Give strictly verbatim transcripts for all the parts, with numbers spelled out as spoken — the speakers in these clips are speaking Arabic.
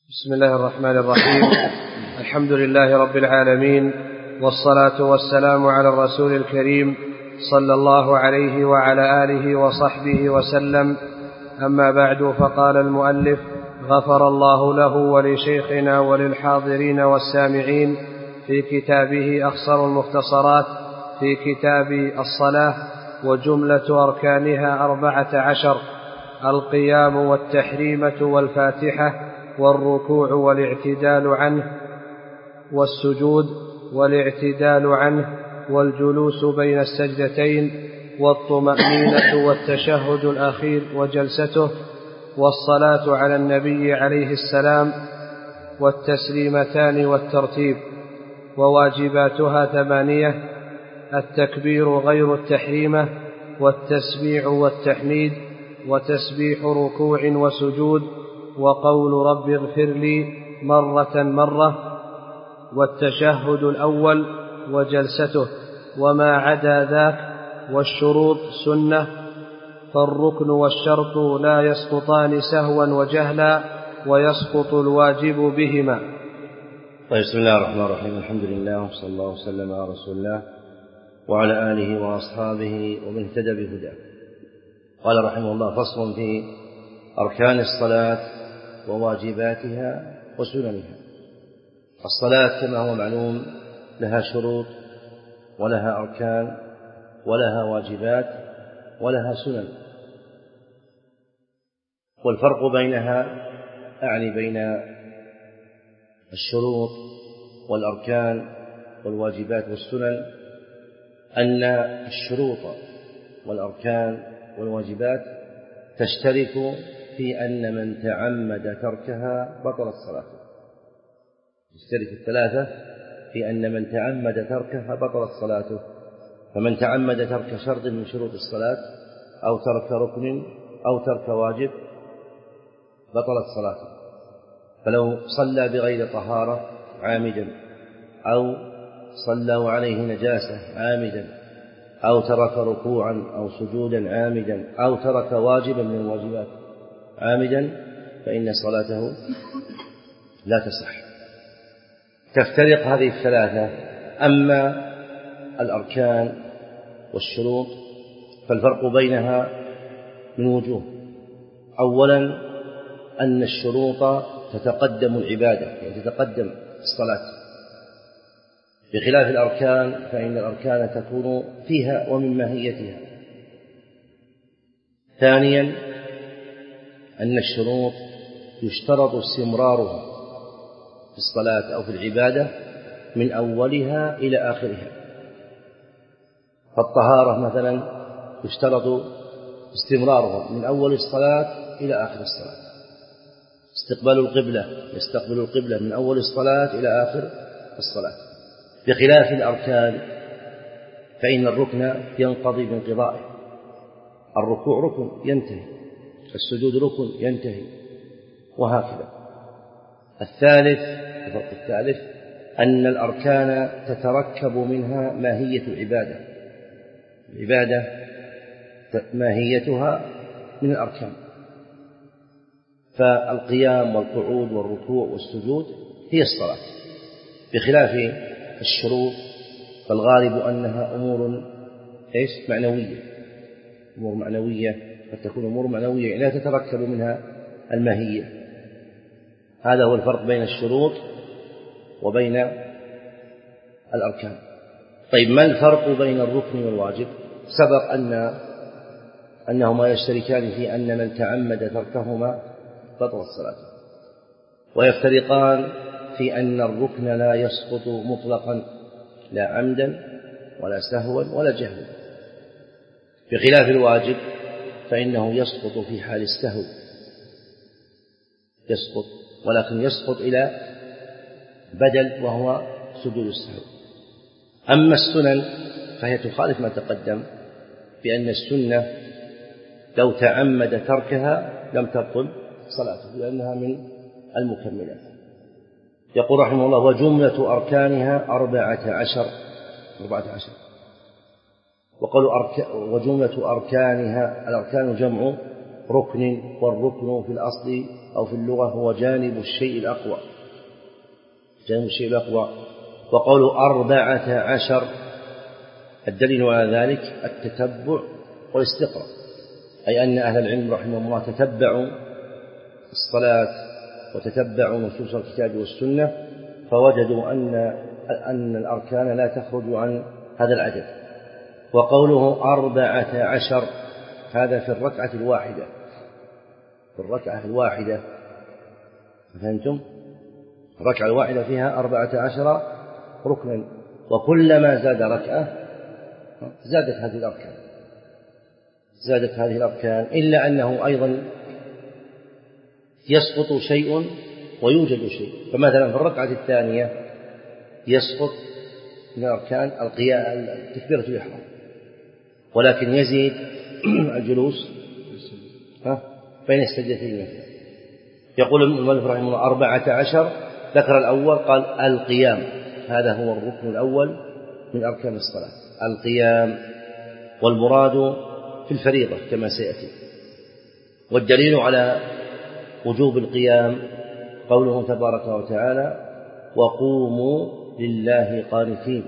بسم الله الرحمن الرحيم. الحمد لله رب العالمين، والصلاة والسلام على الرسول الكريم صلى الله عليه وعلى آله وصحبه وسلم. أما بعد، فقال المؤلف غفر الله له ولشيخنا وللحاضرين والسامعين في كتابه أخصر المختصرات في كتاب الصلاة: وجملة أركانها أربعة عشر: القيام والتحريمة والفاتحة والركوع والاعتدال عنه والسجود والاعتدال عنه والجلوس بين السجدتين والطمأنينة والتشهد الأخير وجلسته والصلاة على النبي عليه السلام والتسليمتان والترتيب. وواجباتها ثمانية: التكبير غير التحريمة، والتسبيح والتحميد، وتسبيح ركوع وسجود، وقول رب اغفر لي مرة مرة، والتشهد الأول وجلسته. وما عدا ذاك والشروط سنة، فالركن والشرط لا يسقطان سهوا وجهلا، ويسقط الواجب بهما. طيب، بسم الله الرحمن الرحيم. الحمد لله، وصلى الله وسلم على رسول الله وعلى آله وأصحابه ومن اهتدى بهداه. قال رحمه الله: فصل في أركان الصلاة وواجباتها وسننها. الصلاة كما هو معلوم لها شروط ولها أركان ولها واجبات ولها سنن، والفرق بينها أعني بين الشروط والأركان والواجبات والسنن أن الشروط والأركان والواجبات تشترك في أن من تعمد تركها بطلت صلاته. تشترك الثلاثة في أن من تعمد تركها بطلت صلاته. فمن تعمد ترك شرط من شروط الصلاة أو ترك ركن أو ترك واجب بطلت صلاته. فلو صلى بغير طهارة عامدا، أو صلى وعليه نجاسة عامدا، أو ترك ركوعا أو سجودا عامدا، أو ترك واجبا من الواجبات عامدا، فإن صلاته لا تصح. تفترق هذه الثلاثة. أما الأركان والشروط فالفرق بينها من وجوه. أولا، أن الشروط تتقدم العبادة، يعني تتقدم الصلاة، بخلاف الأركان فإن الأركان تكون فيها ومن ماهيتها. ثانيا، أن الشروط يشترط استمرارها في الصلاة أو في العبادة من أولها إلى آخرها. فالطهارة مثلا يشترط استمرارها من أول الصلاة إلى آخر الصلاة. استقبال القبلة، يستقبل القبلة من أول الصلاة إلى آخر الصلاة. بخلاف الأركان فإن الركن ينقضي بانقضائه. الركوع ركن ينتهي، السجود ركن ينتهي، وهكذا. الثالث، الفرق الثالث، أن الأركان تتركب منها ماهية العبادة. العبادة ماهيتها من الأركان، فالقيام والقعود والركوع والسجود هي الصلاة. بخلاف الشروط فالغالب أنها أمور إيش معنوية، أمور معنوية، قد تكون أمور معنوية لا تتركب منها الماهية. هذا هو الفرق بين الشروط وبين الأركان. طيب، ما الفرق بين الركن والواجب؟ سبق أن أنهما يشتركان في أن من تعمد تركهما بطلت صلاته، ويفترقان في أن الركن لا يسقط مطلقا، لا عمدا ولا سهوا ولا جهلا، بخلاف الواجب فإنه يسقط في حال السهو، يسقط، ولكن يسقط إلى بدل وهو سجود السهو. أما السنن فهي تخالف ما تقدم، بأن السنة لو تعمد تركها لم تبطل صلاته لأنها من المكملات. يقول رحمه الله: وجملة أركانها أربعة عشر أربعة عشر وقالوا أرك... وجملة أركانها، الأركان جمع ركن، والركن في الأصل أو في اللغة هو جانب الشيء الأقوى، جانب الشيء الأقوى. وقوله أربعة عشر الدليل على ذلك التتبع والاستقراء، أي أن أهل العلم رحمهم الله تتبعوا الصلاة وتتبعوا نصوص الكتاب والسنة فوجدوا أن أن الأركان لا تخرج عن هذا العدد. وقوله أربعة عشر هذا في الركعة الواحدة، في الركعة الواحدة، فهمتم؟ الركعة الواحدة فيها أربعة عشر ركنا، وكلما زاد ركعة زادت هذه الأركان، زادت هذه الأركان، إلا أنه أيضا يسقط شيء ويوجد شيء. فمثلا في الركعة الثانية يسقط من الأركان القيام تكبيرة الإحرام، ولكن يزيد الجلوس بين السجدتين. يقول المؤلف رحمه الله أربعة عشر، ذكر الأول قال القيام، هذا هو الركن الأول من أركان الصلاة، القيام، والمراد في الفريضة كما سيأتي. والدليل على وجوب القيام قوله تبارك وتعالى وقوموا لله قانتين.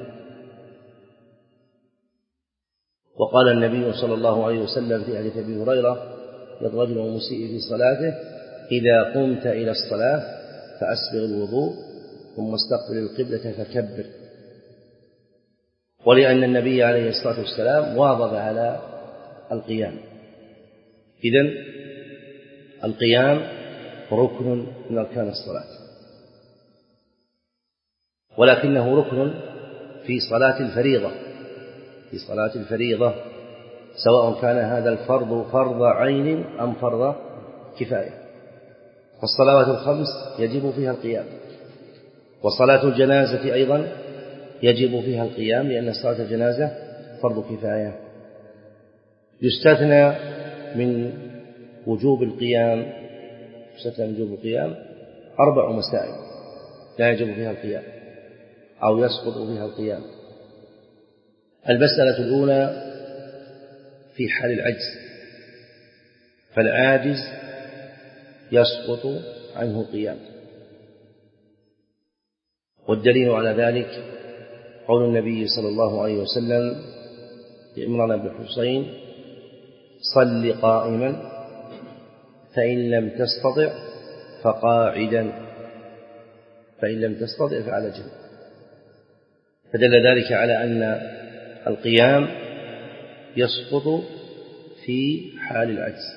وقال النبي صلى الله عليه وسلم في حديث أبي هريرة للرجل المسيء في صلاته إذا قمت إلى الصلاة فأسبغ الوضوء ثم استقبل القبلة فكبر. ولأن النبي عليه الصلاة والسلام واظب على القيام. إذن القيام ركن من أركان الصلاة، ولكنه ركن في صلاة الفريضة، في صلاة الفريضة سواء كان هذا الفرض فرض عين أم فرض كفاية. فالصلوات الخمس يجب فيها القيام، وصلاة الجنازة أيضا يجب فيها القيام لأن صلاة الجنازة فرض كفاية. يستثنى من وجوب القيام يستثنى من وجوب القيام أربع مسائل لا يجب فيها القيام أو يسقط فيها القيام. المسألة الأولى في حال العجز، فالعاجز يسقط عنه القيام، والدليل على ذلك قول النبي صلى الله عليه وسلم لعمران بن حسين صل قائما فإن لم تستطع فقاعدا فإن لم تستطع فعلى جنب. فدل ذلك على أن القيام يسقط في حال العجز،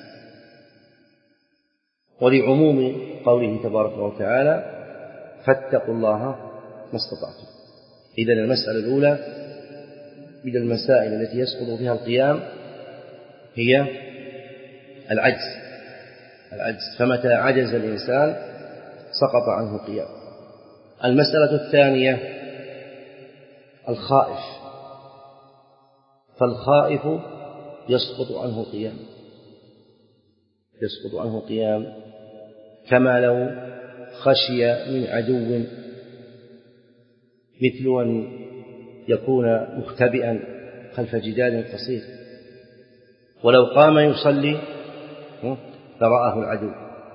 ولعموم قوله تبارك وتعالى فاتقوا الله ما استطعتم. إذن المسألة الأولى من المسائل التي يسقط فيها القيام هي العجز العجز فمتى عجز الإنسان سقط عنه القيام. المسألة الثانية الخائف، فالخائف يسقط عنه القيام يسقط عنه القيام كما لو خشي من عدو، مثل أن يكون مختبئا خلف جدار قصير، ولو قام يصلي لرآه العدو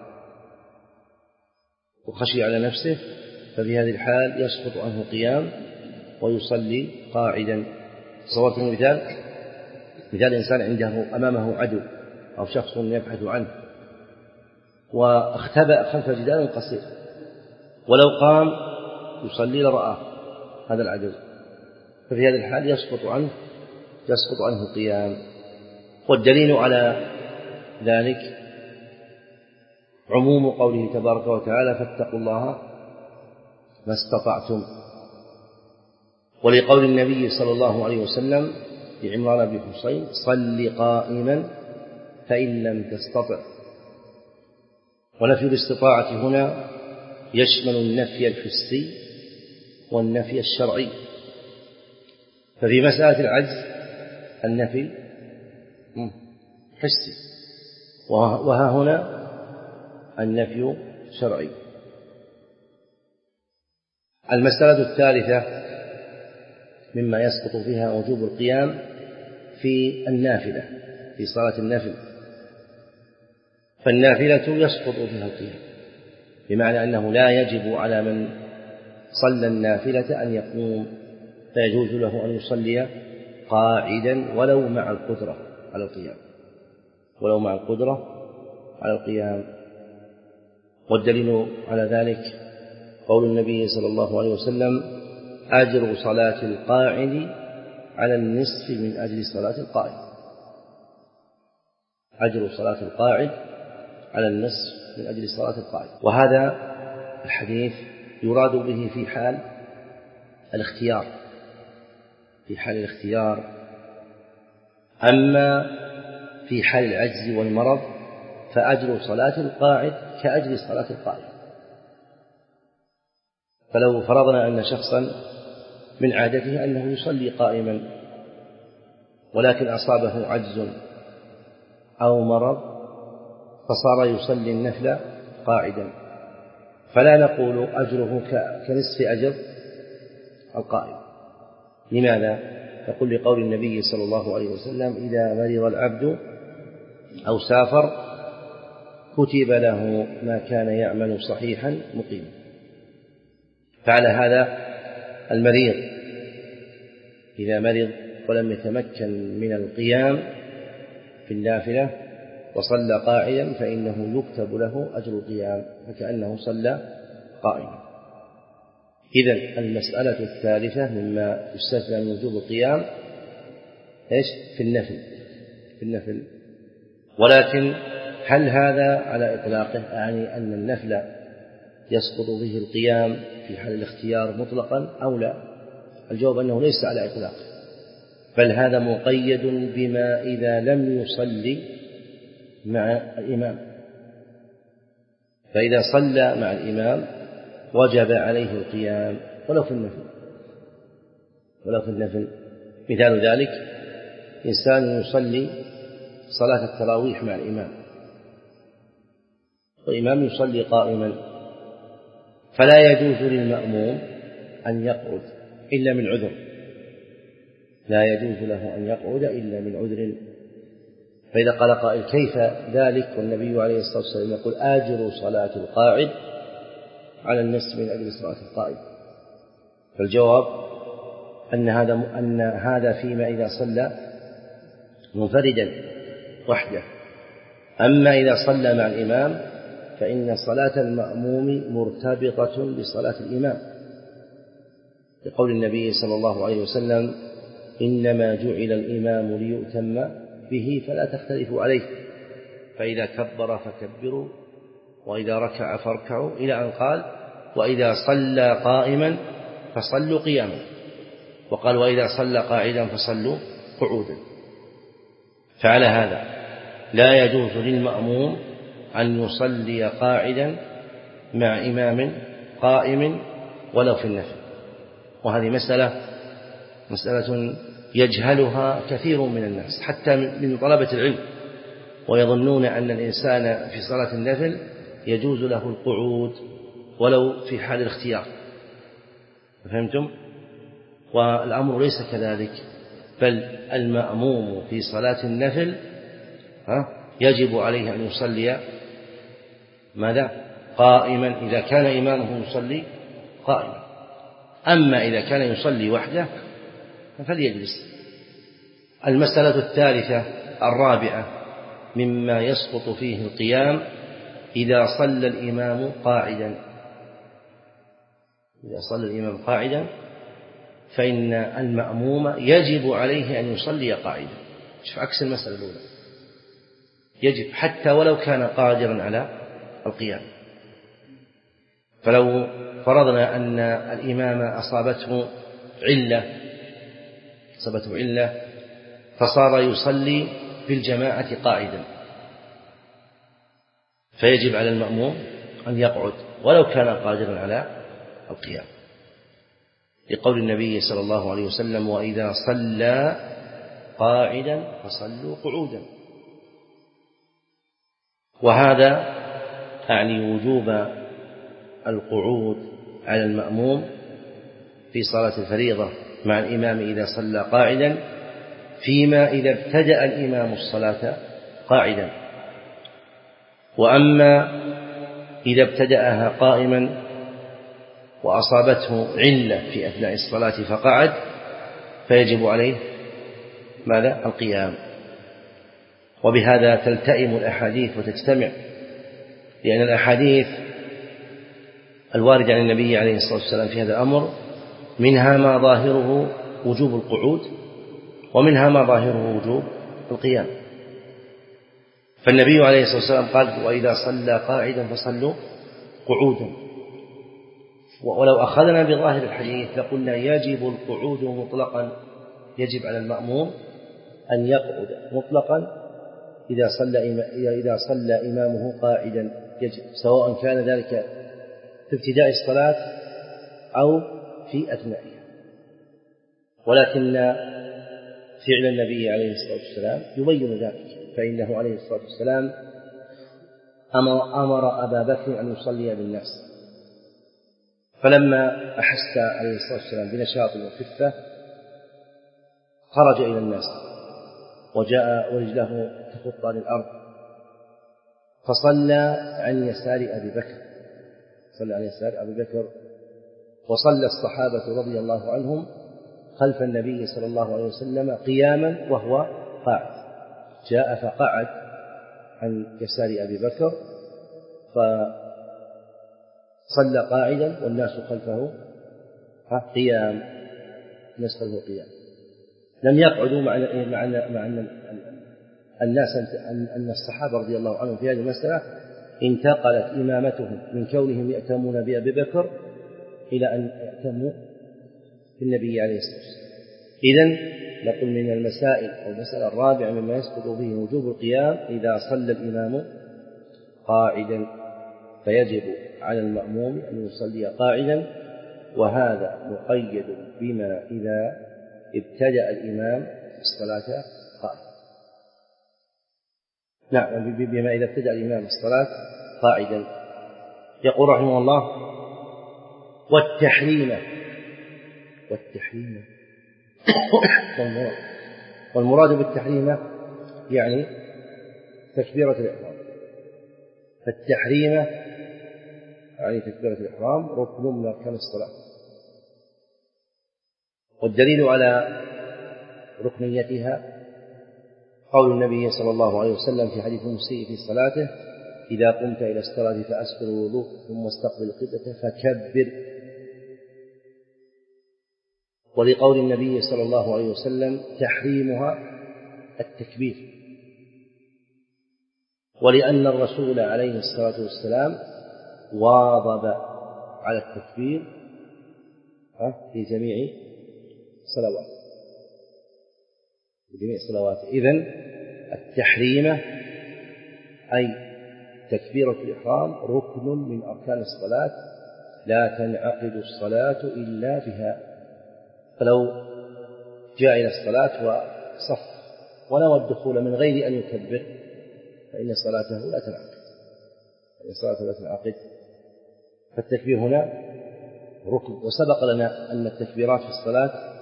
وخشي على نفسه، ففي هذه الحال يسقط عنه القيام ويصلي قاعدا. صورت المثال مثال إنسان عنده أمامه عدو أو شخص يبحث عنه واختبأ خلف جدار قصير، ولو قام يصلي لرآه هذا العدو، ففي هذه الحال يسقط عنه يسقط عنه القيام. والدليل على ذلك عموم قوله تبارك وتعالى فاتقوا الله ما استطعتم، ولقول النبي صلى الله عليه وسلم لعمران بن حسين صل قائما فإن لم تستطع. ونفي الاستطاعة هنا يشمل النفي الحسي والنفي الشرعي. ففي مسألة العجز النفي حسي، وها هنا النفي شرعي. المسألة الثالثة مما يسقط فيها وجوب القيام في النافلة، في صلاة النفل. فالنافلة يسقط فيها القيام، بمعنى أنه لا يجب على من صلى النافلة أن يقوم، فيجوز له أن يصلي قاعدا ولو مع القدرة على القيام، ولو مع القدرة على القيام. والدليل على ذلك قول النبي صلى الله عليه وسلم: أجر صلاة القاعد على النصف من أجل صلاة القائم. أجر صلاة القاعد على النصف من أجل صلاة القائم. وهذا الحديث يراد به في حال الاختيار، في حال الاختيار. أما في حال العجز والمرض فأجر صلاة القاعد كأجر صلاة القائم. فلو فرضنا أن شخصا من عادته أنه يصلي قائما، ولكن أصابه عجز أو مرض فصار يصلي النفل قاعدا، فلا نقول أجره كنصف أجر القائم. لماذا؟ نقول لقول النبي صلى الله عليه وسلم: إذا مرض العبد أو سافر كتب له ما كان يعمل صحيحا مقيما. فعلى هذا المريض إذا مرض ولم يتمكن من القيام في النافلة وصلى قاعدا فإنه يكتب له أجر القيام فكأنه صلى قائما. إذن المسألة الثالثة مما يستثنى من وجوب القيام إيش؟ في النفل، في النفل. ولكن هل هذا على إطلاقه؟ يعني أن النفل يسقط به القيام في حال الاختيار مطلقا أو لا؟ الجواب أنه ليس على إطلاقه، بل هذا مقيد بما إذا لم يصلي مع الإمام. فإذا صلى مع الإمام وجب عليه القيام ولو في النفل، ولو في النفل. مثال ذلك: إنسان يصلي صلاة التراويح مع الإمام، والإمام يصلي قائما، فلا يجوز للمأموم أن يقعد إلا من عذر، لا يجوز له أن يقعد إلا من عذر. فإذا قال قائل: كيف ذلك والنبي عليه الصلاة والسلام يقول: آجر صلاة القاعد على النصف من أجل صلاة القائم؟ فالجواب أن هذا أن هذا فيما إذا صلى منفردا وحده. أما إذا صلى مع الإمام فإن صلاة المأموم مرتبطة بصلاة الإمام، لقول النبي صلى الله عليه وسلم: إنما جعل الإمام ليؤتم به فلا تختلفوا عليه، فإذا كبر فكبروا وإذا ركع فاركعوا، إلى أن قال: وإذا صلى قائما فصلوا قياما، وقال: وإذا صلى قاعدا فصلوا قعودا. فعلى هذا لا يجوز للمأموم أن يصلي قاعدا مع إمام قائم ولو في النفل. وهذه مسألة مسألة يجهلها كثير من الناس حتى من طلبة العلم، ويظنون أن الإنسان في صلاة النفل يجوز له القعود ولو في حال الاختيار. فهمتم؟ والأمر ليس كذلك، بل المأموم في صلاة النفل يجب عليه أن يصلي ماذا؟ قائما إذا كان إمامه يصلي قائما. أما إذا كان يصلي وحده فليجلس. المسألة الثالثة الرابعة مما يسقط فيه القيام إذا صلى الإمام قاعدا، إذا صلى الإمام قاعدا فإن المأموم يجب عليه أن يصلي قاعدا، عكس المسألة الأولى، يجب حتى ولو كان قادرا على القيام. فلو فرضنا أن الإمام أصابته علة أصابته علة فصار يصلي في الجماعة قاعدا، فيجب على المأموم أن يقعد ولو كان قادرا على القيام، لقول النبي صلى الله عليه وسلم: وإذا صلى قاعدا فصلوا قعودا. وهذا أعني وجوب القعود على المأموم في صلاة الفريضة مع الإمام إذا صلى قاعدا، فيما إذا ابتدأ الإمام الصلاة قاعدا. وأما إذا ابتدأها قائما وأصابته علة في أثناء الصلاة فقعد فيجب عليه ماذا؟ القيام. وبهذا تلتئم الأحاديث وتجتمع، لأن الأحاديث الواردة عن النبي عليه الصلاة والسلام في هذا الأمر منها ما ظاهره وجوب القعود، ومنها ما ظاهره وجوب القيام. فالنبي عليه الصلاة والسلام قال: وإذا صلى قاعدا فصلوا قعودا. ولو أخذنا بظاهر الحديث لقلنا يجب القعود مطلقا، يجب على المأموم أن يقعد مطلقا إذا صلى إذا صلى إمامه قاعدا، يجب، سواء كان ذلك في ابتداء الصلاة أو في أثنائها. ولكن فعل النبي عليه الصلاة والسلام يبين ذلك، فإنه عليه الصلاة والسلام أمر, أمر أبا بكر أن يصلي بالناس، فلما أحس عليه الصلاة والسلام بنشاط وخفة خرج إلى الناس وجاء ورجله تخطى للأرض فصلى عن يسار أبي بكر صلى عن يسار أبي بكر وصلى الصحابة رضي الله عنهم خلف النبي صلى الله عليه وسلم قياما وهو قاعد. جاء فقعد عن يسار أبي بكر فصلى قاعدا والناس خلفه قيام، الناس خلفه قيام. لم يقعدوا مع مع مع الناس أن الصحابة رضي الله عنهم في هذه المسألة انتقلت إمامتهم من كونهم يأتمون بأبي بكر إلى أن يأتموا بالنبي عليه الصلاة والسلام. إذن نقول من المسائل أو المسألة الرابعة مما يسقط به وجوب القيام إذا صلى الإمام قاعدا فيجب على المأموم أن يصلي قاعدا، وهذا مقيد بما إذا ابتدأ الإمام الصلاة قاعدا. نعم، بما إذا ابتدأ الإمام الصلاة قاعدا. يقول رحمه الله: والتحريم والتحريم والمراد, والمراد بالتحريم يعني تكبيرة الإحرام. فالتحريم يعني تكبيرة الإحرام ركن من أركان الصلاة، والدليل على ركنيتها قول النبي صلى الله عليه وسلم في حديث المسيء في صلاته: إذا قمت إلى الصلاة فأسبغ الوضوء ثم استقبل القبلة فكبر. ولقول النبي صلى الله عليه وسلم: تحريمها التكبير. ولأن الرسول عليه الصلاة والسلام واظب على التكبير في جميع صلوات في جميع صلواته. إذن التحريم أي تكبيرة الإحرام ركن من أركان الصلاة لا تنعقد الصلاة إلا بها. فلو جاء إلى الصلاة وصف ونوى الدخول من غير أن يكبر فإن صلاته لا تنعقد فإن صلاته لا تنعقد فالتكبير هنا ركن. وسبق لنا أن التكبيرات في الصلاة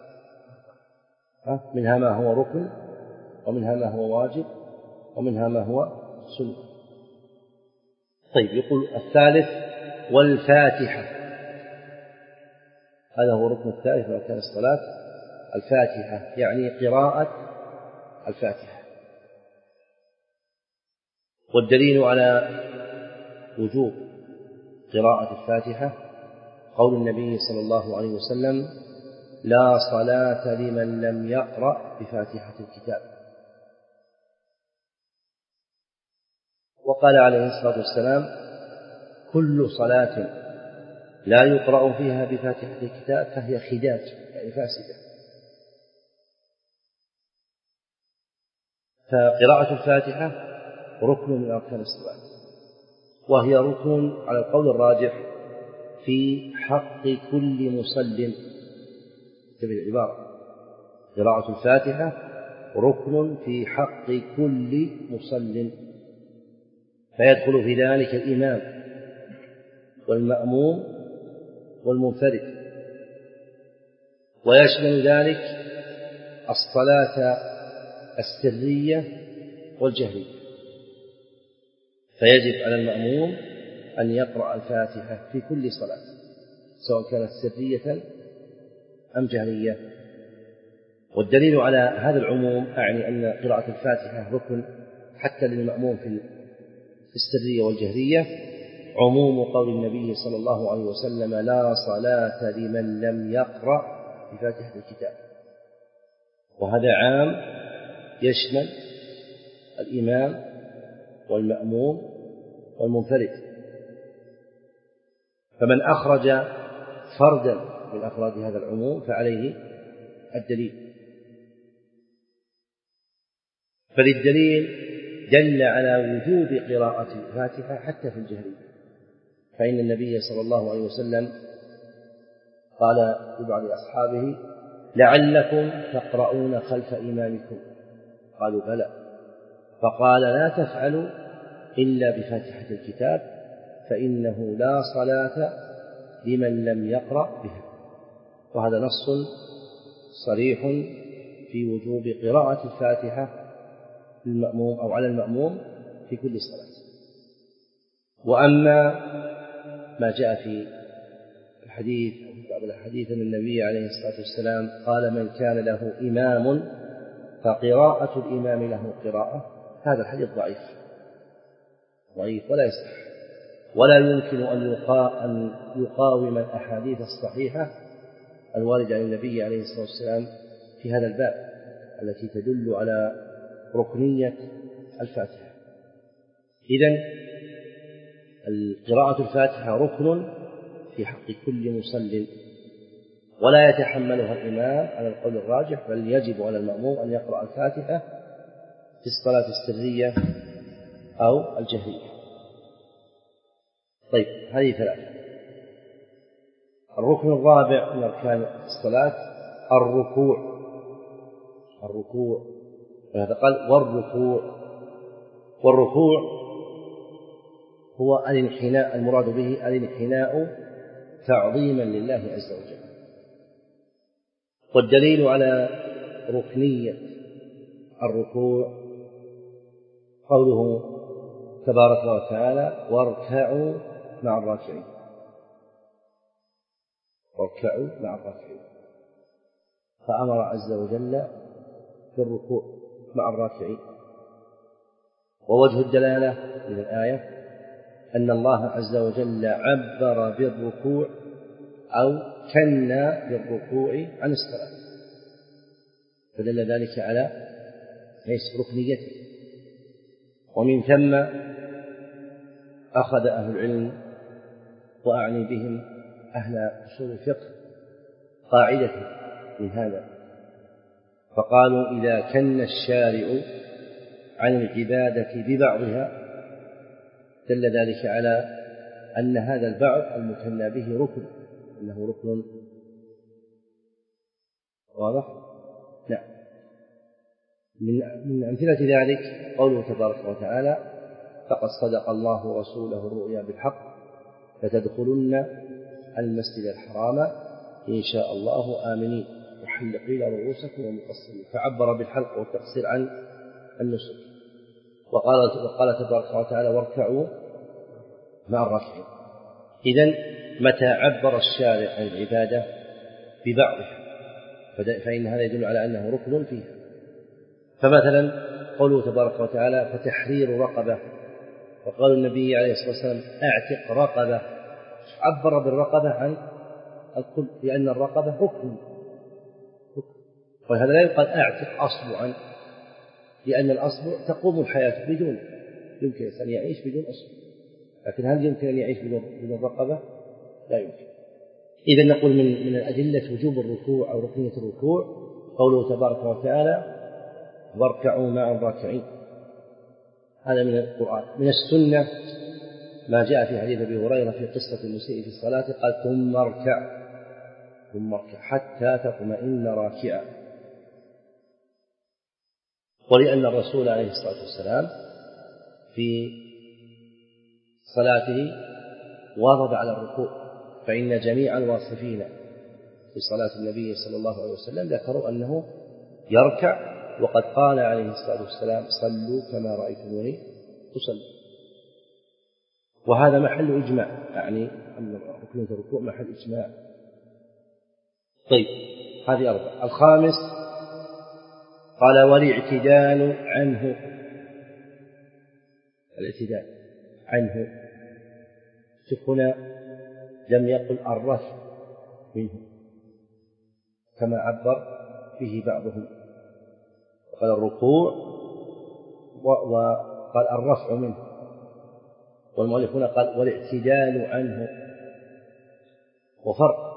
منها ما هو ركن، ومنها ما هو واجب، ومنها ما هو سنة. طيب، يقول الثالث: والفاتحة. هذا هو الركن الثالث من أركان الصلاة، الفاتحة يعني قراءة الفاتحة. والدليل على وجوب قراءة الفاتحة قول النبي صلى الله عليه وسلم: لا صلاة لمن لم يقرأ بفاتحة الكتاب. وقال عليه الصلاة والسلام: كل صلاة لا يقرأ فيها بفاتحة الكتاب فهي خداج يعني فاسدة. فقراءة الفاتحة ركن من أركان الصلاة، وهي ركن على القول الراجح في حق كل مصل. تبع العبارة: قراءة الفاتحة ركن في حق كل مصل، فيدخل في ذلك الإمام والمأموم والمنفرد، ويشمل ذلك الصلاة السرية والجهرية. فيجب على المأموم أن يقرأ الفاتحة في كل صلاة سواء كانت سرية أم جهرية. والدليل على هذا العموم أعني أن قراءة الفاتحة ركن حتى للمأموم في السرية والجهرية عموم قول النبي صلى الله عليه وسلم: لا صلاة لمن لم يقرأ بفاتحة الكتاب. وهذا عام يشمل الإمام والمأموم والمنفرد، فمن أخرج فردا من أفراد هذا العموم فعليه الدليل. فللدليل دل على وجوب قراءة الفاتحة حتى في الجهرية، فإن النبي صلى الله عليه وسلم قال لبعض أصحابه: لعلكم تقرؤون خلف إمامكم. قالوا: بلى. فقال: لا تفعلوا إلا بفاتحة الكتاب فإنه لا صلاة لمن لم يقرأ بها. وهذا نص صريح في وجوب قراءة الفاتحة للمأموم أو على المأموم في كل صلاة. وأما ما جاء في الحديث أو في بعض الحديث أن النبي عليه الصلاة والسلام قال: من كان له إمام فقراءة الإمام له قراءة، هذا الحديث ضعيف ضعيف ولا يصح، ولا يمكن أن يقاوم الأحاديث الصحيحة الواردة عن النبي عليه الصلاة والسلام في هذا الباب التي تدل على ركنية الفاتحة. إذن قراءة الفاتحة ركن في حق كل مصل، ولا يتحملها الإمام على القول الراجح، بل يجب على المأموم أن يقرأ الفاتحة في الصلاة السرية أو الجهرية. طيب، هذه ثلاثة. الركن الرابع من أركان الصلاة الركوع. الركوع وهذا قال والركوع. والركوع هو الانحناء، المراد به الانحناء تعظيما لله عز وجل. والدليل على ركنية الركوع قوله تبارك وتعالى: واركعوا مع الراكعين. واركعوا مع الراكعين، فأمر عز وجل بالركوع مع الراكعين. ووجه الدلالة من الآية أن الله عز وجل عبر بالركوع أو كنى بالركوع عن الصلاة، فدل ذلك على ركنيته. ومن ثم أخذ أهل العلم، وأعني بهم أهل أصول الفقه، قاعدة من هذا، فقالوا: إذا كن الشارع عن العبادة ببعضها دل ذلك على أن هذا البعض المكنى به ركن، إنه ركن. واضح؟ نعم. من أمثلة ذلك قوله تبارك وتعالى: فقد صدق الله رسوله الرؤيا بالحق لتدخلن المسجد الحرام إن شاء الله آمنين محلقين رؤوسكم ومقصرين، فعبر بالحلق والتقصير عن النسك. وقال, وقال تبارك وتعالى: واركعوا مع الراكعين. إذن متى عبر الشارع عن العبادة ببعضها فإن هذا يدل على أنه ركن فيها. فمثلا قوله تبارك وتعالى: فتحرير رقبة، وقال النبي عليه الصلاة والسلام: اعتق رقبة، عبر بالرقبة عن الكل لأن الرقبة ركن، وهذا لا يقال اعتق أصبعا، لأن الأصبع تقوم الحياة بدون، يمكن أن يعيش بدون أصبع، لكن هل يمكن أن يعيش بدون الرقبة؟ لا يمكن. إذا نقول من من الأدلة وجوب الركوع أو ركنية الركوع قوله تبارك وتعالى: واركعوا مع الراكعين. هذا من القرآن. من السنة ما جاء في حديث أبي هريرة في قصة المسيء في الصلاة، قال: ثم اركع ثم اركع حتى تطمئن راكعا. ولأن الرسول عليه الصلاة والسلام في صلاته واظب على الركوع، فإن جميع الواصفين في صلاة النبي صلى الله عليه وسلم ذكروا أنه يركع، وقد قال عليه الصلاة والسلام: صلوا كما رأيتموني أصلي. وهذا محل إجماع، يعني أن ركنية الركوع محل إجماع. طيب هذه أربعة. الخامس قال والاعتدال عنه، الاعتدال عنه. شوف هنا لم يقل الرفع منه كما عبر به بعضهم، قال الركوع وقال الرفع منه، والمؤلف هنا قال والاعتدال عنه، وفرق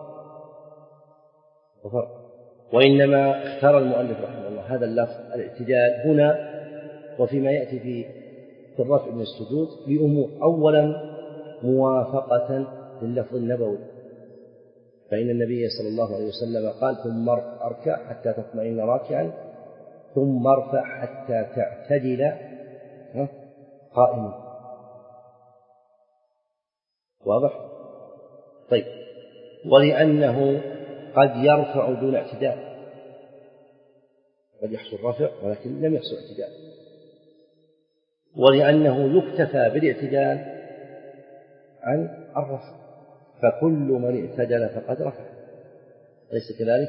وفرق وإنما اختار المؤلف رحمه الله هذا اللفظ الاعتدال هنا وفيما يأتي في الرفع من السجود لأمور. أولا موافقة لللفظ النبوي، فإن النبي صلى الله عليه وسلم قال ثم اركع حتى تطمئن راكعا ثم ارفع حتى تعتدل قائما. واضح؟ طيب ولأنه قد يرفع دون اعتدال، قد يحصل رفع ولكن لم يحصل اعتدال، ولأنه يكتفى بالاعتدال عن الرفع، فكل من اعتدل فقد رفع، أليس كذلك؟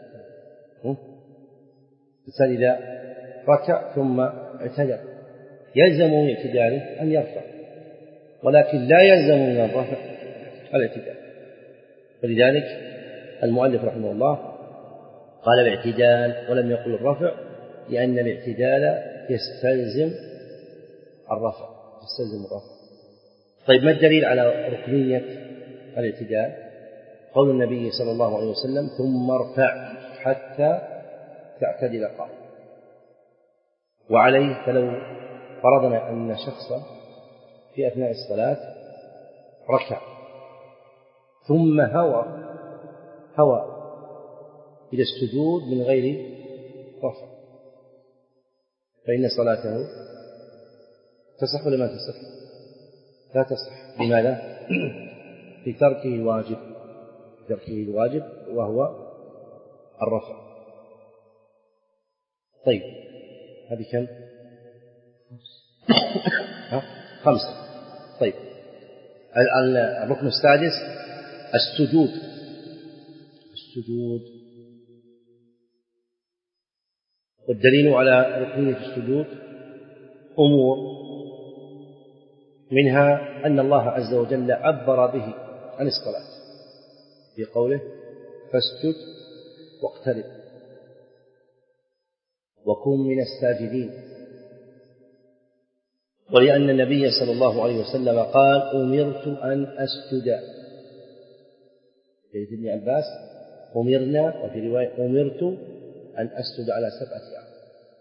الإنسان إذا ركع ثم اعتدل يلزم من اعتداله أن يرفع، ولكن لا يلزم من الرفع الاعتدال. فلذلك المؤلف رحمه الله قال الاعتدال ولم يقل الرفع، لأن الاعتدال يستلزم الرفع يستلزم الرفع. طيب ما الدليل على ركنية الاعتدال؟ قول النبي صلى الله عليه وسلم ثم ارفع حتى تعتدل قائما. وعليه فلو فرضنا أن شخصا في أثناء الصلاة ركع ثم هوى هوى إلى السجود من غير رفع، فإن صلاته تصح ولا ما تصح؟ لا تصح. لماذا؟ في تركه الواجب في تركه الواجب وهو الرفع. طيب هذه كم؟ خمسة. طيب الركن السادس السجود. السجود والدليل على ركنية السجود أمور، منها أن الله عز وجل عبر به عن الصلاة في قوله فاسجد واقترب وكن من الساجدين، ولأن النبي صلى الله عليه وسلم قال أمرت أن أسجد، في ابن عباس أمرنا، وفي رواية أمرت أن أسجد على سبعة أعظم.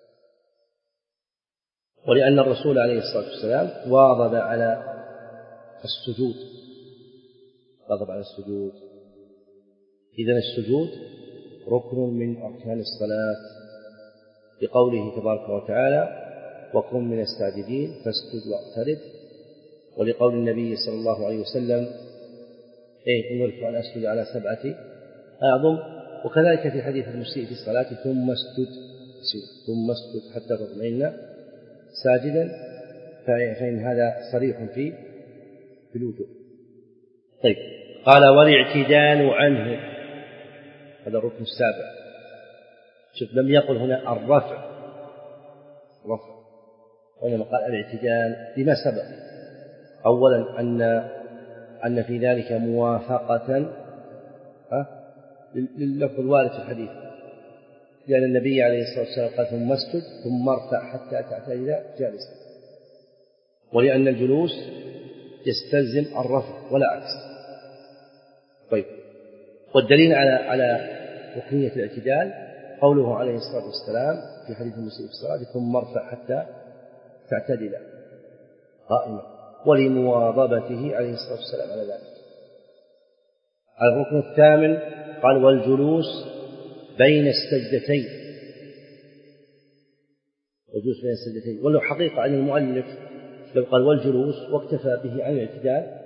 ولأن الرسول عليه الصلاة والسلام واظب على السجود واظب على السجود إذن السجود ركن من أركان الصلاة، لقوله تبارك وتعالى وكن من الساجدين فاسجد واقترب، ولقول النبي صلى الله عليه وسلم إيه أمرت أن أسجد على سبعة أعظم. وكذلك في حديث المسيء في الصلاة ثم اسجد ثم اسجد حتى تطمئن ساجدا، فإن هذا صريح في في الوجوب. طيب قال والاعتدال عنه، هذا الركن السابع. شوف لم يقل هنا الرفع رفع، وإنما قال الاعتدال لما سبق. أولا أن أن في ذلك موافقة لللفظ الوارد في الحديث، لأن النبي عليه الصلاة والسلام قال ثم اسجد ثم ارفع حتى تعتدل جالسا، ولأن الجلوس يستلزم الرفع ولا عكس. طيب والدليل على على ركنية الاعتدال قوله عليه الصلاة والسلام في حديث المسيء في الصلاة ثم ارفع حتى تعتدل قائما، ولمواظبته عليه الصلاة والسلام على ذلك. الركن الثامن قال والجلوس بين السجدتين، والجلوس بين السجدتين. ولو حقيقة عن المؤلف لو قال والجلوس واكتفى به عن الاعتدال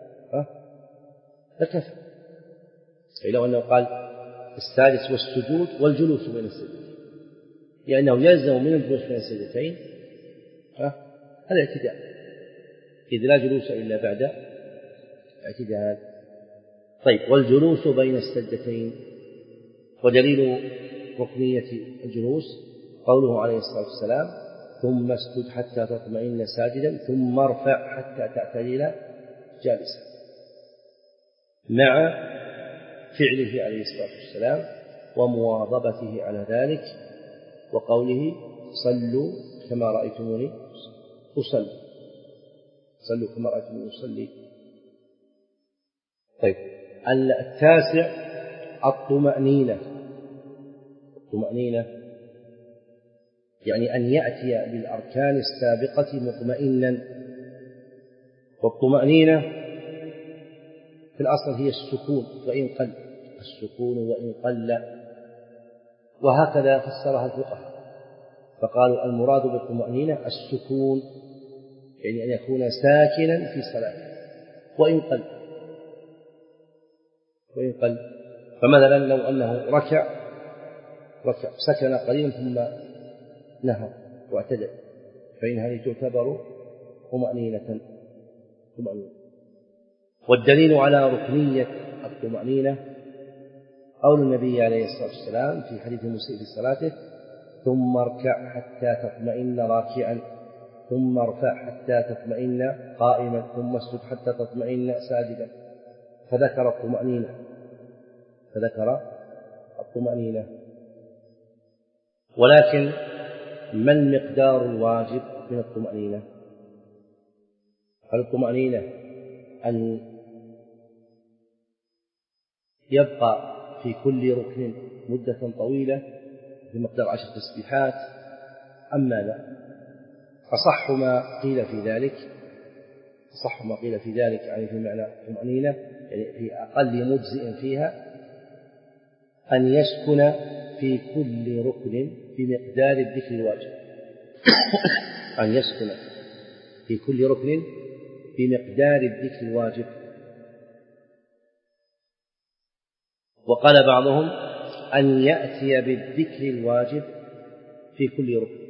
لكفى، لو أنه قال السادس والسجود والجلوس بين السجدتين، لأنه يلزم من الجلوس بين السجدتين الاعتدال. إذ لا جلوس إلا بعد اعتدال. طيب، والجلوس بين السجدتين، ودليل ركنية الجلوس قوله عليه الصلاة والسلام: ثم اسجد حتى تطمئن ساجدا ثم ارفع حتى تعتدل جالسا، مع فعله عليه الصلاة والسلام ومواظبته على ذلك، وقوله: صلوا كما رأيتموني أصلي، صلوا كما رأيتموني أصلي. طيب، التاسع الطمأنينة. الطمأنينة يعني أن يأتي بالأركان السابقة مطمئنا، والطمأنينة في الأصل هي السكون وإن قل، السكون وإن قل، وهكذا فسرها الفقهاء، فقالوا المراد بالطمأنينة السكون، يعني أن يكون ساكنا في صلاته وإن قل وإن قل فمثلا لو أنه ركع ركع سكن قليلا ثم نهى واعتدل، فإن هذه تعتبر طمأنينة. طمأنينة. والدليل على ركنية الطمأنينة قول النبي عليه الصلاة والسلام في حديث المسيء في صلاته: ثم اركع حتى تطمئن راكعا، ثم ارفع حتى تطمئن قائما، ثم اسجد حتى تطمئن ساجدا، فذكر الطمأنينة فذكر الطمأنينة. ولكن ما المقدار الواجب من الطمأنينة؟ هل الطمأنينة أن يبقى في كل ركن مدة طويلة بمقدار عشر تسبيحات أم لا؟ أصح ما قيل في ذلك أصح ما قيل في ذلك يعني في معنى الطمأنينة، يعني في أقل مجزئ فيها أن يسكن في كل ركن بمقدار الذكر الواجب أن يسكن في كل ركن بمقدار الذكر الواجب. وقال بعضهم أن يأتي بالذكر الواجب في كل ركن.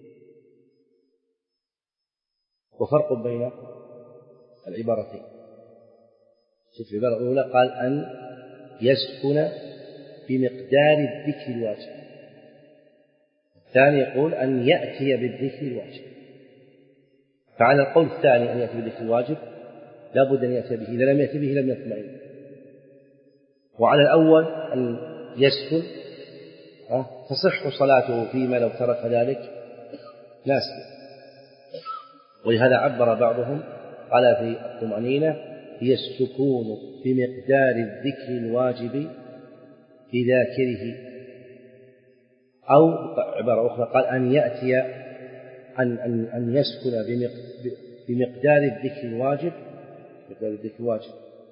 وفرق بين العبارتين، في العبارة الأولى قال أن يسكن بمقدار الذكر الواجب، الثاني يقول أن يأتي بالذكر الواجب. فعلى القول الثاني أن يأتي بالذكر الواجب لا بد أن يأتي به، إذا لم يأتي به لم يطمئن. وعلى الأول أن يسكن تصح صلاته فيما لو ترك ذلك ناسيا. ولهذا عبر بعضهم قال في الطمأنينة هي السكون بمقدار الذكر الواجب بذاكره، أو عبارة أخرى قال أن يأتي أن, أن, أن يسكن بمقدار الذكر الواجب مقدار الذكر الواجب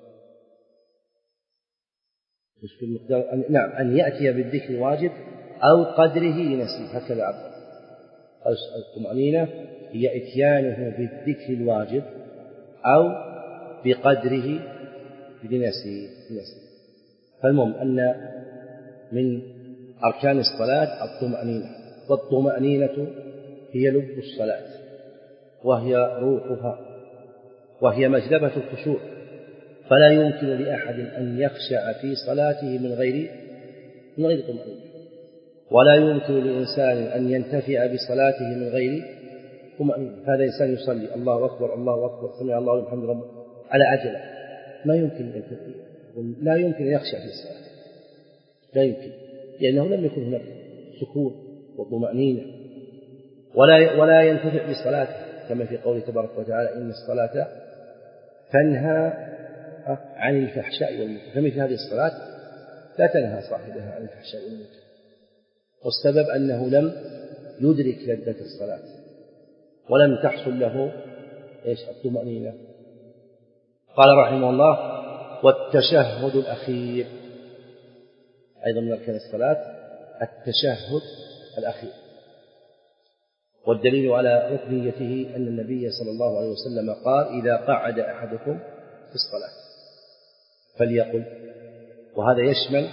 نعم أن يأتي بالذكر الواجب أو قدره لنفسه، هكذا عبر. الطمأنينة هي إتيانه بالذكر الواجب أو بقدره لنفسه. فالمهم أن من أركان الصلاة الطمأنينة، والطمأنينة هي لب الصلاة وهي روحها وهي مجلبة الخشوع، فلا يمكن لأحد أن يخشع في صلاته من غير من غير طمأنينة، ولا يمكن لإنسان أن ينتفع بصلاته من غير طمأنينة. هذا إنسان يصلي الله أكبر الله أكبر سمع الله لمن حمده ربه على عجلة، ما يمكن أن لا يمكن أن يخشع في الصلاة، لا يمكن، لأنه لم يكن هناك سكون وطمأنينة، ولا ولا ينتفع بصلاته، كما في قوله تبارك وتعالى إن الصلاة تنهى عن الفحشاء والمنكر. فمثل هذه الصلاة لا تنهى صاحبها عن الفحشاء والمنكر، والسبب أنه لم يدرك لذة الصلاة ولم تحصل له إيش الطمأنينة. قال رحمه الله: والتشهد الأخير أيضا من أركان الصلاة التشهد الأخير. والدليل على ركنيته أن النبي صلى الله عليه وسلم قال: إذا قعد أحدكم في الصلاة فليقل، وهذا يشمل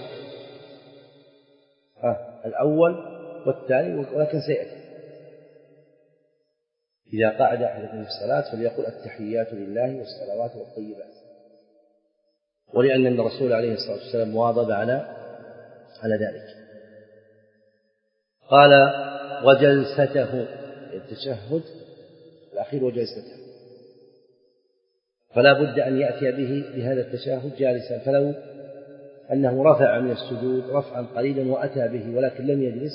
الأول والثاني ولكن سيأتي، إذا قعد أحدكم في الصلاة فليقل التحيات لله والصلوات والطيبات، ولأن الرسول عليه الصلاة والسلام واظب على على ذلك. قال وجلسته، التشهد الأخير وجلسته، فلا بد أن يأتي به بهذا التشهد جالسا، فلو أنه رفع من السجود رفعا قليلا وأتى به ولكن لم يجلس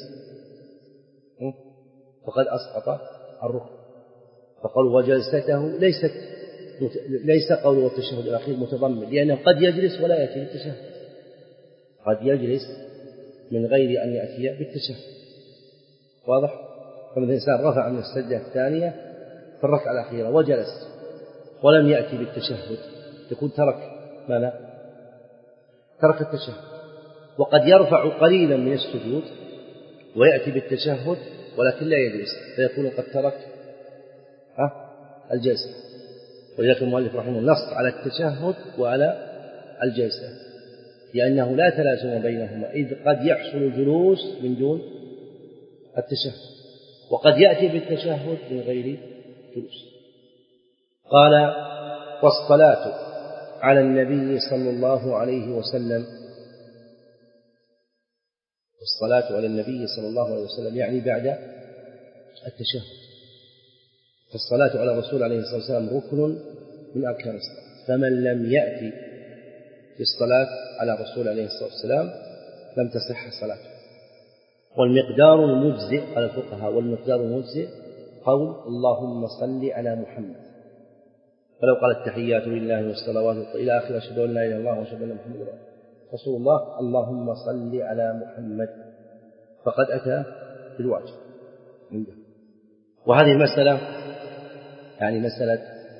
فقد أسقط الركن. فقال وجلسته ليست ليس قوله والتشهد الأخير متضمن، لأنه قد يجلس ولا يأتي بالتشهد، قد يجلس من غير أن يأتي بالتشهد. واضح؟ فمن الإنسان رفع من السجدة الثانية في الركعة الأخيرة وجلس ولم يأتي بالتشهد يكون ترك ماذا؟ ترك التشهد. وقد يرفع قليلا من السجود ويأتي بالتشهد ولكن لا يجلس فيكون قد ترك الجلسة. ولذلك المؤلف رحمه الله نص على التشهد وعلى الجلسة لأنه لا تلازم بينهما، إذ قد يحصل الجلوس من دون التشهد وقد يأتي بالتشهد من غير جلوس. قال والصلاة على النبي صلى الله عليه وسلم، والصلاة على النبي صلى الله عليه وسلم يعني بعد التشهد، فالصلاة على الرسول عليه الصلاة والسلام ركن من أركان الصلاة، فمن لم يأتي بالصلاة على الرسول عليه الصلاة والسلام لم تصح صلاته. والمقدار المجزئ على الفقهاء، والمقدار المجزئ قول اللهم صل على محمد، فلو قال التحيات لله والصلوات إلى آخر أشهد أن لا إله إلا الله وأشهد أن محمدا رسول الله اللهم صل على محمد فقد أتى بالواجب عنده. وهذه المسألة يعني مسألة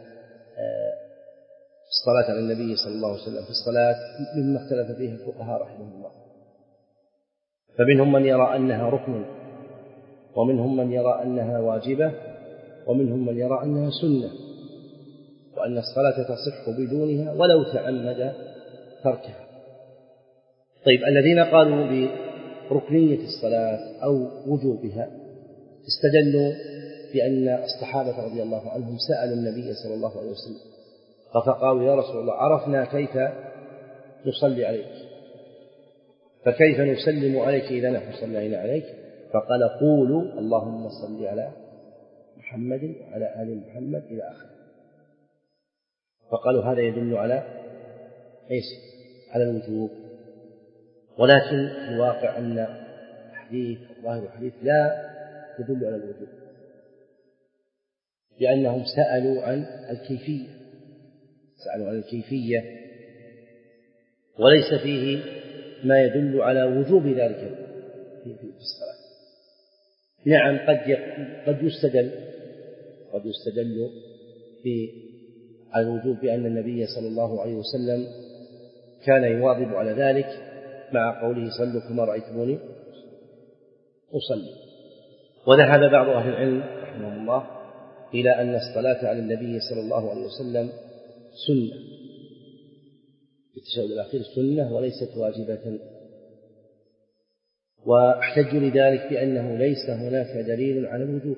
الصلاة على النبي صلى الله عليه وسلم في الصلاة مما اختلف فيها الفقهاء رحمه الله، فمنهم من يرى أنها ركن، ومنهم من يرى أنها واجبة، ومنهم من يرى أنها سنة، وأن الصلاة تصح بدونها ولو تعمد تركها. طيب الذين قالوا بركنية الصلاة أو وجوبها استدلوا بأن الصحابة رضي الله عنهم سألوا النبي صلى الله عليه وسلم فقالوا يا رسول الله عرفنا كيف نصلي عليك فكيف نسلم عليك إذا نحن صلينا عليك؟ فقال قولوا اللهم صل على محمد وعلى آل محمد إلى آخره. فقالوا هذا يدل على إيش؟ على الوجوب. ولكن الواقع أن الحديث ظاهر الحديث لا يدل على الوجوب، لأنهم سألوا عن الكيفية سألوا عن الكيفية وليس فيه ما يدل على وجوب ذلك في الصلاة. نعم قد قد يستدل قد يستدل في على الوجوب بأن النبي صلى الله عليه وسلم كان يواظب على ذلك مع قوله صلوا كما رأيتموني أصلي. وذهب بعض أهل العلم رحمه الله إلى أن الصلاة على النبي صلى الله عليه وسلم سنة، التشهد الأخير سنة وليست واجبة، واحتجوا لذلك بأنه ليس هناك دليل على الوجوب.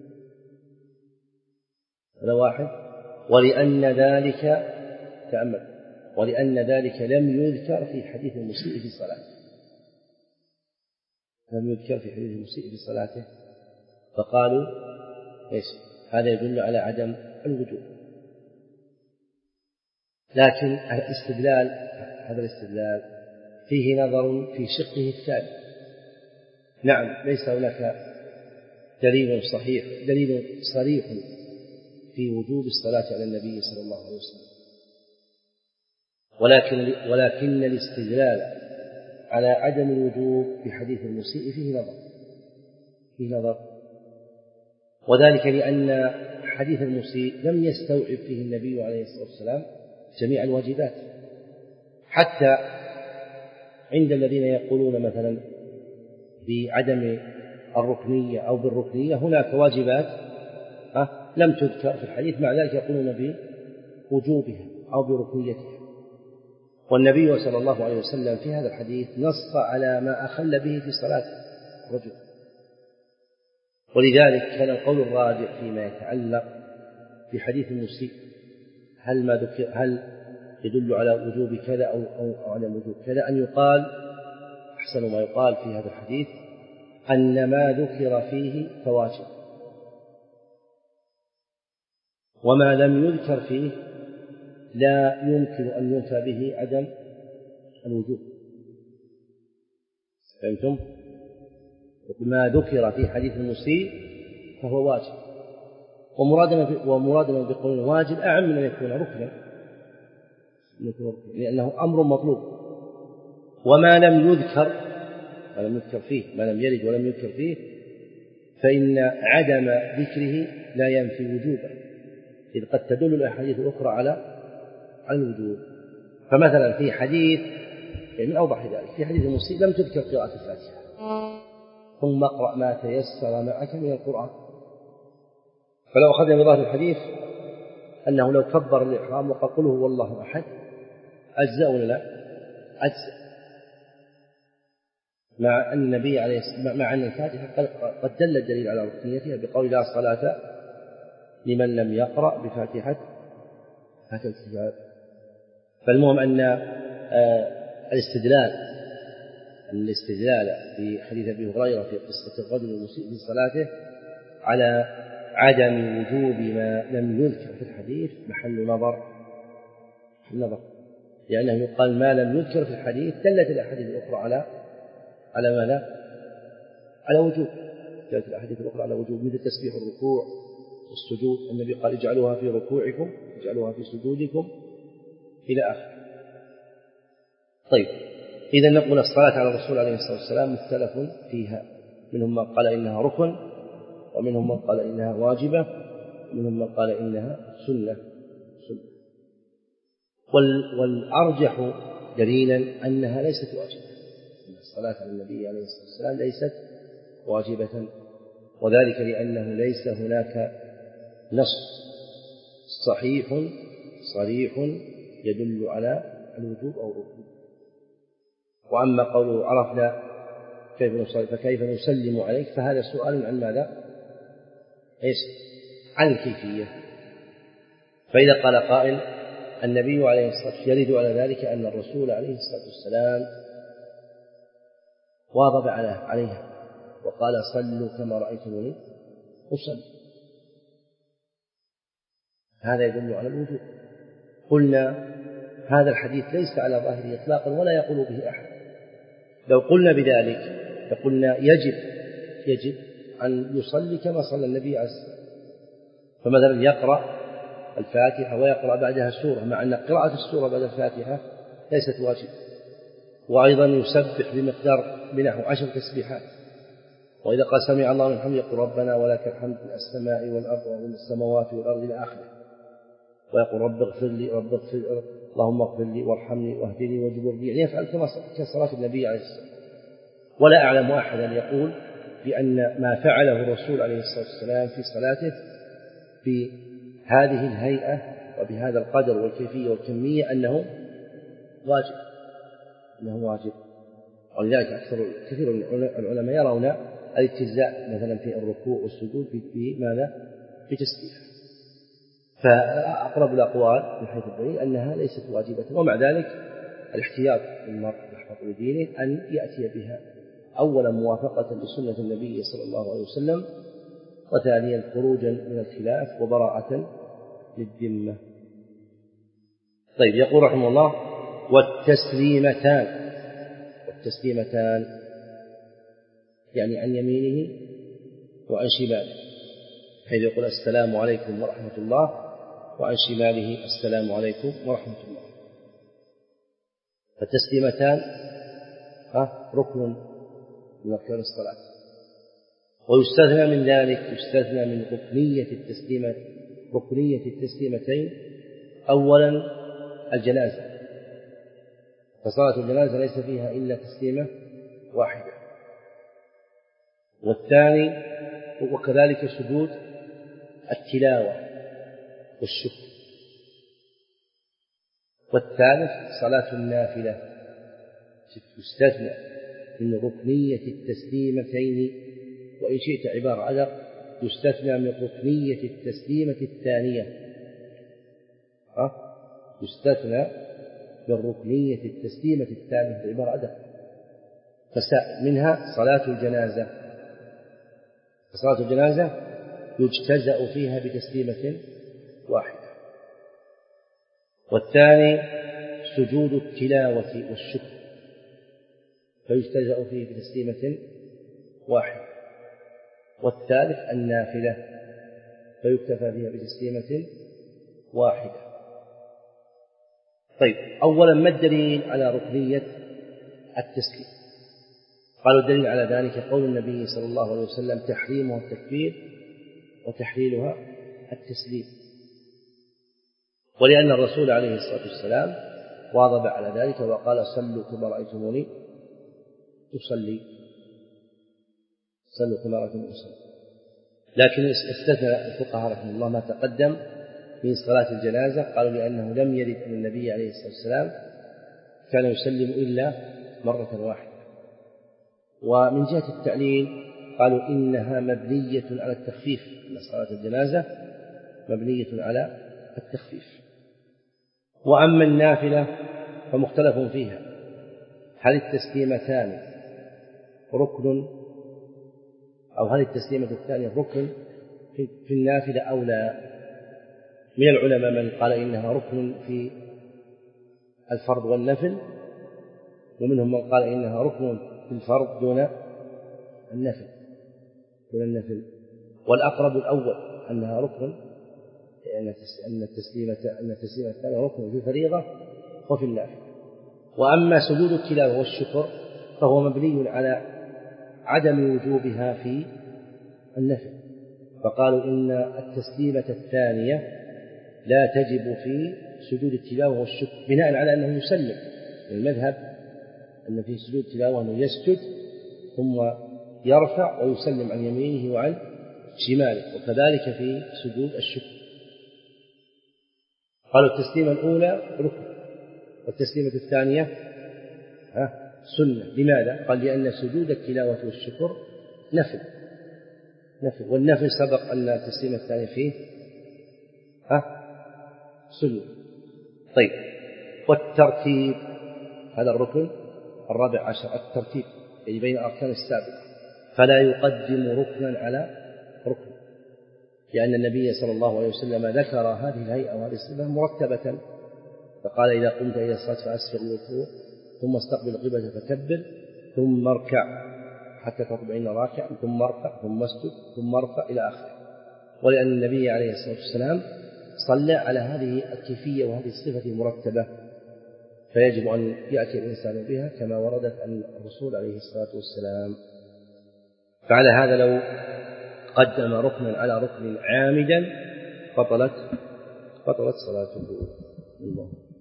هذا واحد. ولأن ذلك تأمل ولأن ذلك لم يذكر في حديث المسيء في صلاته لم يذكر في حديث المسيء في صلاته فقالوا إيش؟ هذا يدل على عدم الوجوب. لكن الاستدلال هذا الاستدلال فيه نظر في شقه الثاني. نعم ليس هناك دليل صحيح دليل صريح في وجوب الصلاة على النبي صلى الله عليه وسلم، ولكن ولكن الاستدلال على عدم الوجوب في حديث المسيء فيه نظر فيه نظر وذلك لأن حديث المسيء لم يستوعب فيه النبي عليه الصلاة والسلام جميع الواجبات، حتى عند الذين يقولون مثلا بعدم الركنية أو بالركنية هناك واجبات لم تذكر في الحديث، مع ذلك يقولون بوجوبها أو بركنيتها. والنبي صلى الله عليه وسلم في هذا الحديث نص على ما أخل به في صلاة الرجل، ولذلك كان القول الراجح فيما يتعلق بحديث المسيء هل ما ذكر هل يدل على وجوب كذا أو, أو على وجوب كذا أن يقال أحسن ما يقال في هذا الحديث أن ما ذكر فيه فواجب وما لم يذكر فيه لا يمكن أن ينفى به عدم الوجوب. فهمتم؟ ما ذكر في حديث المسيء فهو واجب، ومرادنا بقول واجب أعم من أن يكون ركنا لأنه أمر مطلوب. وما لم يذكر ما لم يذكر فيه ما لم يرد ولم يذكر فيه فإن عدم ذكره لا ينفي وجوبه، إذ قد تدل الأحاديث الأخرى على على الوجوب. فمثلا في حديث يعني من أوضح ذلك في حديث المسيء لم تذكر قراءة الفاتحة ثم اقرأ ما تيسر معك من القرآن، فلو أخذنا بظاهر الحديث أنه لو كبر الإحرام وقال قل هو الله أحد أجزاء ولا لا؟ أجزاء، مع أن النبي عليه مع أن الفاتحة قد دل الدليل على ركنيتها بقول لا صلاة لمن لم يقرأ بفاتحة هذا الكتاب. فالمهم أن الاستدلال الاستدلال في حديث أبي هريرة في قصة الرجل المسيء في صلاته على عدم وجوب ما لم يذكر في الحديث محل نظر نظر لأنه يقال ما لم يذكر في الحديث دلت الأحاديث الأخرى على على ماذا؟ على وجوب. دلت الأحاديث الأخرى على وجوب مثل تسبيح الركوع والسجود، النبي قال اجعلوها في ركوعكم اجعلوها في سجودكم إلى آخر. طيب إذا نقول الصلاة على الرسول عليه الصلاة والسلام مختلف فيها، منهم من قال إنها ركن ومنهم من قال إنها واجبة ومنهم من قال إنها سنة, سنة. والأرجح دليلا أنها ليست واجبة، أن الصلاة على النبي عليه الصلاة والسلام ليست واجبة، وذلك لأنه ليس هناك نص صحيح صريح يدل على الوجوب أو الركن. وأما قوله عرفنا كيف نصلي فكيف نسلم عليك فهذا سؤال عن ماذا؟ إيش؟ عن الكيفية. فإذا قال قائل النبي عليه الصلاة والسلام يرد على ذلك أن الرسول عليه الصلاة والسلام واظب عليها وقال صلوا كما رأيتموني أصلي، هذا يدل على الوجوب. قلنا هذا الحديث ليس على ظاهره إطلاقا ولا يقول به أحد. لو قلنا بذلك فقلنا يجب يجب أن يصلي كما صلى النبي عليه الصلاة والسلام، فمثلا يقرأ الفاتحة ويقرأ بعدها سورة، مع أن قراءة السورة بعد الفاتحة ليست واجبة، وأيضا يسبح بمقدار بنحو عشر تسبيحات، وإذا قال سمع الله لمن حمده يقول ربنا ولك الحمد في السماء والأرض ومن السماوات والأرض إلى آخره، ويقول رب اغفر لي رب اغفر اللهم اغفر لي وارحمني واهدني واجبرني، يعني يفعل كما كصلاة النبي عليه الصلاة والسلام. ولا أعلم أحدا يقول بأن ما فعله الرسول عليه الصلاة والسلام في صلاته بهذه الهيئة وبهذا القدر والكيفية والكمية أنه واجب أنه واجب ولذلك أكثر كثير من العلماء يرون الاتجاء مثلا في الركوع والسجود بماذا؟ بتسبيح. فأقرب الأقوال من حيث الدليل أنها ليست واجبة، ومع ذلك الاحتياط للمرء يحفظ لدينه أن يأتي بها أولا موافقة لسنة النبي صلى الله عليه وسلم، وثانيا خروجا من الخلاف وبراءة للذمة. طيب يقول رحمه الله والتسليمتان والتسليمتان يعني عن يمينه وعن شماله، حيث يقول السلام عليكم ورحمة الله وعن شماله السلام عليكم ورحمة الله. فالتسليمتان ركن من أركان الصلاة، ويستثنى من ذلك يستثنى من ركنية التسليمة ركنية التسليمتين أولا الجنازة، فصلاة الجنازة ليس فيها إلا تسليمة واحدة، والثاني وكذلك سجود التلاوة والشكر، والثالث صلاة النافلة يستثنى من ركنية التسليمتين، وإن شئت عبارة على يستثنى من ركنية التسليمة الثانية ها؟ يستثنى من ركنية التسليمة الثانية العبارة أدق منها صلاة الجنازة. صلاة الجنازة يجتزأ فيها بتسليمة واحدة. والثاني سجود التلاوة والشكر فيجتزأ فيه بتسليمة واحدة. والثالث النافلة فيكتفى بها بتسليمة واحدة. طيب، أولا ما الدليل على ركنية التسليم؟ قالوا الدليل على ذلك قول النبي صلى الله عليه وسلم تحريمها التكبير وتحليلها التسليم، ولأن الرسول عليه الصلاة والسلام واظب على ذلك وقال صلوا كما رأيتموني أصلي، صلوا كما رأيتموني أصلي. لكن استثنى الفقهاء رحمه الله ما تقدم من صلاة الجنازة، قالوا لأنه لم يرد من النبي عليه الصلاة والسلام كان يسلم إلا مرة واحدة. ومن جهة التعليل قالوا إنها مبنية على التخفيف، أن صلاة الجنازة مبنية على التخفيف. وأما النافلة فمختلف فيها، هل التسليمتان ركن أو هل التسليمة الثانية ركن في النافلة أو لا؟ من العلماء من قال إنها ركن في الفرض والنفل، ومنهم من قال إنها ركن في الفرض دون النفل دون النفل والأقرب الأول أنها ركن، أن التسليمة أن التسليمة الثانية ركن في الفريضة وفي النافل. وأما سجود التلاوة والشكر فهو مبني على عدم وجوبها في النفل، فقالوا إن التسليمة الثانية لا تجب في سجود التلاوة والشكر بناء على أنه يسلم. المذهب أن في سجود التلاوة أنه يسجد ثم يرفع ويسلم عن يمينه وعن شماله، وكذلك في سجود الشكر. قالوا التسليمة الأولى ركن والتسليمة الثانية سنة. لماذا؟ قال لأن سجود التلاوة والشكر نفل نفل والنفل سبق أن التسليمة الثانية فيه ها سنة. طيب، والترتيب هذا الركن الرابع عشر، الترتيب يعني بين أركان السابقة، فلا يقدم ركنا على ركن، لأن النبي صلى الله عليه وسلم ذكر هذه الهيئة وهذه الصفة مرتبة، فقال إذا قمت إلى الصلاة فأسفر الوضوء ثم استقبل القبلة فكبر ثم اركع حتى تطمئن راكعا ثم ارفع ثم اسجد ثم ارفع إلى آخره. ولأن النبي عليه الصلاة والسلام صلى على هذه الكيفية وهذه الصفة المرتبة، فيجب أن يأتي الإنسان بها كما وردت عن الرسول عليه الصلاة والسلام. فعلى هذا لو قدم ركنا على ركن عامدا بطلت بطلت صلاته. الله